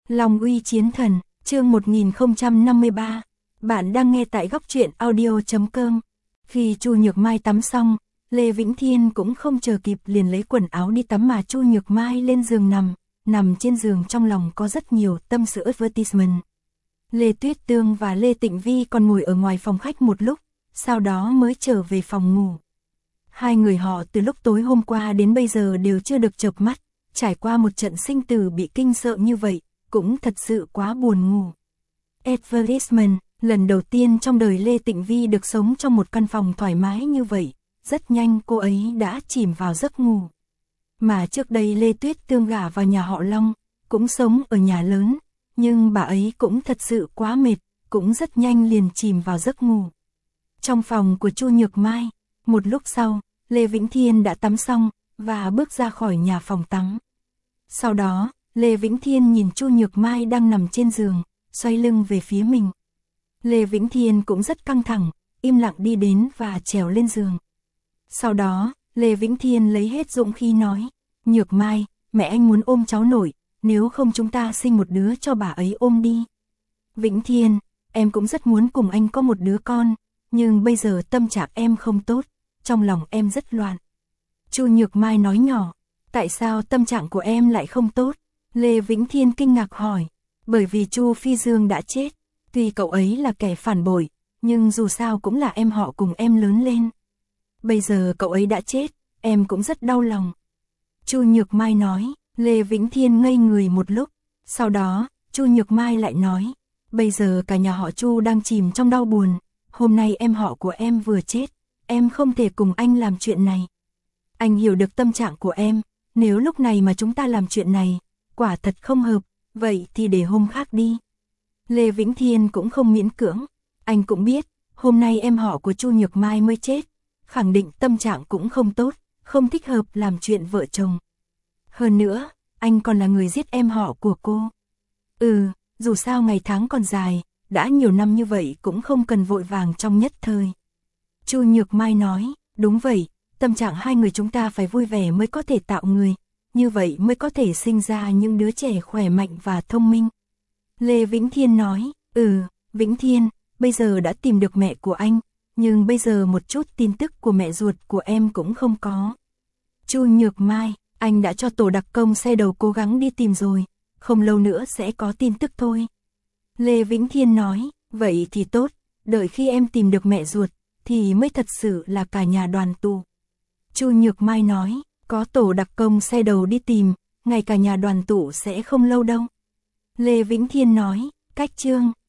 Long uy chiến thần, chương 1053. Bạn đang nghe tại góc truyện audio.com. Khi Chu Nhược Mai tắm xong, Lê Vĩnh Thiên cũng không chờ kịp liền lấy quần áo đi tắm mà Chu Nhược Mai lên giường nằm trên giường trong lòng có rất nhiều tâm sự advertisement. Lê Tuyết Tương và Lê Tịnh Vi còn ngồi ở ngoài phòng khách một lúc, sau đó mới trở về phòng ngủ. Hai người họ từ lúc tối hôm qua đến bây giờ đều chưa được chợp mắt, trải qua một trận sinh tử bị kinh sợ như vậy, cũng thật sự quá buồn ngủ. Advertisement, lần đầu tiên trong đời Lê Tịnh Vi được sống trong một căn phòng thoải mái như vậy, rất nhanh cô ấy đã chìm vào giấc ngủ. Mà trước đây Lê Tuyết Tương gả vào nhà họ Long, cũng sống ở nhà lớn, nhưng bà ấy cũng thật sự quá mệt, cũng rất nhanh liền chìm vào giấc ngủ. Trong phòng của Chu Nhược Mai, một lúc sau, Lê Vĩnh Thiên đã tắm xong và bước ra khỏi nhà phòng tắm. Sau đó, Lê Vĩnh Thiên nhìn Chu Nhược Mai đang nằm trên giường, xoay lưng về phía mình. Lê Vĩnh Thiên cũng rất căng thẳng, im lặng đi đến và trèo lên giường. Sau đó, Lê Vĩnh Thiên lấy hết dũng khí nói, Nhược Mai, mẹ anh muốn ôm cháu nội, nếu không chúng ta sinh một đứa cho bà ấy ôm đi. Vĩnh Thiên, em cũng rất muốn cùng anh có một đứa con, nhưng bây giờ tâm trạng em không tốt, trong lòng em rất loạn. Chu Nhược Mai nói nhỏ, tại sao tâm trạng của em lại không tốt? Lê Vĩnh Thiên kinh ngạc hỏi, bởi vì Chu Phi Dương đã chết, tuy cậu ấy là kẻ phản bội, nhưng dù sao cũng là em họ cùng em lớn lên. Bây giờ cậu ấy đã chết, em cũng rất đau lòng. Chu Nhược Mai nói, Lê Vĩnh Thiên ngây người một lúc, sau đó, Chu Nhược Mai lại nói, bây giờ cả nhà họ Chu đang chìm trong đau buồn, hôm nay em họ của em vừa chết, em không thể cùng anh làm chuyện này. Anh hiểu được tâm trạng của em, nếu lúc này mà chúng ta làm chuyện này, quả thật không hợp, vậy thì để hôm khác đi. Lê Vĩnh Thiên cũng không miễn cưỡng, anh cũng biết, hôm nay em họ của Chu Nhược Mai mới chết, khẳng định tâm trạng cũng không tốt, không thích hợp làm chuyện vợ chồng. Hơn nữa, anh còn là người giết em họ của cô. Dù sao ngày tháng còn dài, đã nhiều năm như vậy cũng không cần vội vàng trong nhất thời. Chu Nhược Mai nói, đúng vậy, tâm trạng hai người chúng ta phải vui vẻ mới có thể tạo người, như vậy mới có thể sinh ra những đứa trẻ khỏe mạnh và thông minh. Lê Vĩnh Thiên nói, Vĩnh Thiên, bây giờ đã tìm được mẹ của anh, nhưng bây giờ một chút tin tức của mẹ ruột của em cũng không có. Chu Nhược Mai, anh đã cho tổ đặc công xe đầu cố gắng đi tìm rồi, không lâu nữa sẽ có tin tức thôi. Lê Vĩnh Thiên nói, vậy thì tốt, đợi khi em tìm được mẹ ruột, thì mới thật sự là cả nhà đoàn tụ. Chu Nhược Mai nói, có tổ đặc công xe đầu đi tìm, ngày cả nhà đoàn tụ sẽ không lâu đâu. Lê Vĩnh Thiên nói, cách chương